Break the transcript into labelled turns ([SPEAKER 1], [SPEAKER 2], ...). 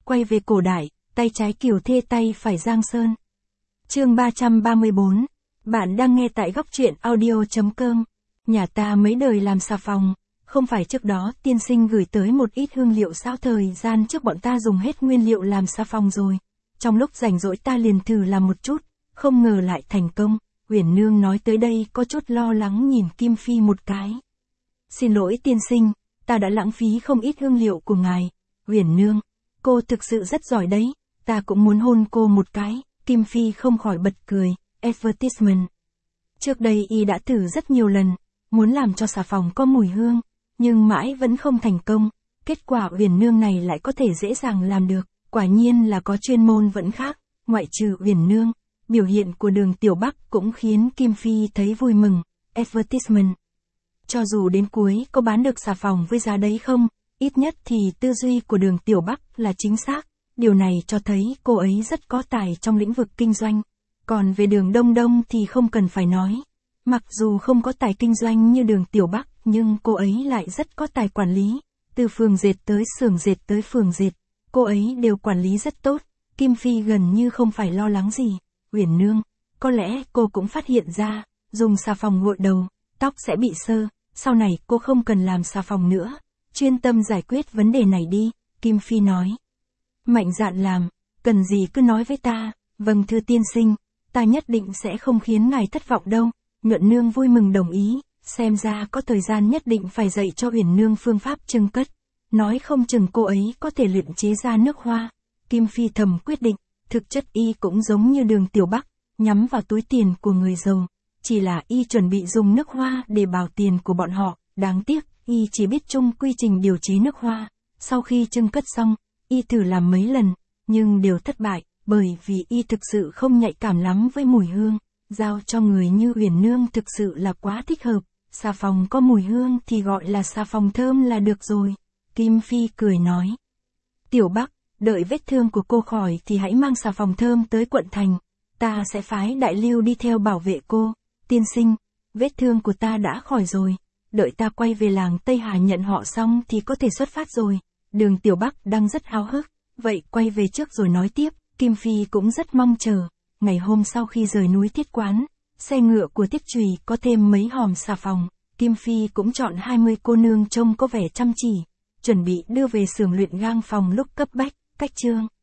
[SPEAKER 1] quay về cổ đại, tay trái Kiều Thê tay phải Giang Sơn. Chương 334. Bạn đang nghe tại góc truyện audio.com. Nhà ta mấy đời làm xà phòng, không phải trước đó tiên sinh gửi tới một ít hương liệu sao? Thời gian trước bọn ta dùng hết nguyên liệu làm xà phòng rồi. Trong lúc rảnh rỗi ta liền thử làm một chút, không ngờ lại thành công. Uyển Nương nói tới đây có chút lo lắng nhìn Kim Phi một cái. Xin lỗi tiên sinh, ta đã lãng phí không ít hương liệu của ngài. Uyển Nương, cô thực sự rất giỏi đấy, ta cũng muốn hôn cô một cái. Kim Phi không khỏi bật cười. Advertisement. Trước đây y đã thử rất nhiều lần, muốn làm cho xà phòng có mùi hương, nhưng mãi vẫn không thành công. Kết quả Uyển Nương này lại có thể dễ dàng làm được, quả nhiên là có chuyên môn vẫn khác. Ngoại trừ Uyển Nương, biểu hiện của Đường Tiểu Bắc cũng khiến Kim Phi thấy vui mừng. Advertisement. Cho dù đến cuối có bán được xà phòng với giá đấy không, ít nhất thì tư duy của Đường Tiểu Bắc là chính xác. Điều này cho thấy cô ấy rất có tài trong lĩnh vực kinh doanh. Còn về Đường Đông Đông thì không cần phải nói. Mặc dù không có tài kinh doanh như Đường Tiểu Bắc, nhưng cô ấy lại rất có tài quản lý. Từ phường dệt tới xưởng dệt tới phường dệt, cô ấy đều quản lý rất tốt. Kim Phi gần như không phải lo lắng gì. Uyển Nương, có lẽ cô cũng phát hiện ra, dùng xà phòng gội đầu, tóc sẽ bị xơ. Sau này cô không cần làm xà phòng nữa, chuyên tâm giải quyết vấn đề này đi. Kim Phi nói. Mạnh dạn làm, cần gì cứ nói với ta. Vâng thưa tiên sinh, ta nhất định sẽ không khiến ngài thất vọng đâu. Nhuận Nương vui mừng đồng ý, xem ra có thời gian nhất định phải dạy cho Uyển Nương phương pháp trưng cất. Nói không chừng cô ấy có thể luyện chế ra nước hoa. Kim Phi thầm quyết định, thực chất y cũng giống như Đường Tiểu Bắc, nhắm vào túi tiền của người giàu. Chỉ là y chuẩn bị dùng nước hoa để bào tiền của bọn họ, đáng tiếc, y chỉ biết chung quy trình điều chế nước hoa. Sau khi trưng cất xong, y thử làm mấy lần, nhưng đều thất bại, bởi vì y thực sự không nhạy cảm lắm với mùi hương. Giao cho người như Uyển Nương thực sự là quá thích hợp, xà phòng có mùi hương thì gọi là xà phòng thơm là được rồi. Kim Phi cười nói. Tiểu Bắc, đợi vết thương của cô khỏi thì hãy mang xà phòng thơm tới quận thành, ta sẽ phái Đại Lưu đi theo bảo vệ cô. Tiên sinh, vết thương của ta đã khỏi rồi, đợi ta quay về làng Tây Hà nhận họ xong thì có thể xuất phát rồi. Đường Tiểu Bắc đang rất háo hức, vậy quay về trước rồi nói tiếp. Kim Phi cũng rất mong chờ. Ngày hôm sau khi rời núi Thiết Quán, xe ngựa của Thiết Trùy có thêm mấy hòm xà phòng, Kim Phi cũng chọn 20 cô nương trông có vẻ chăm chỉ, chuẩn bị đưa về xưởng luyện gang phòng lúc cấp bách. Cách chương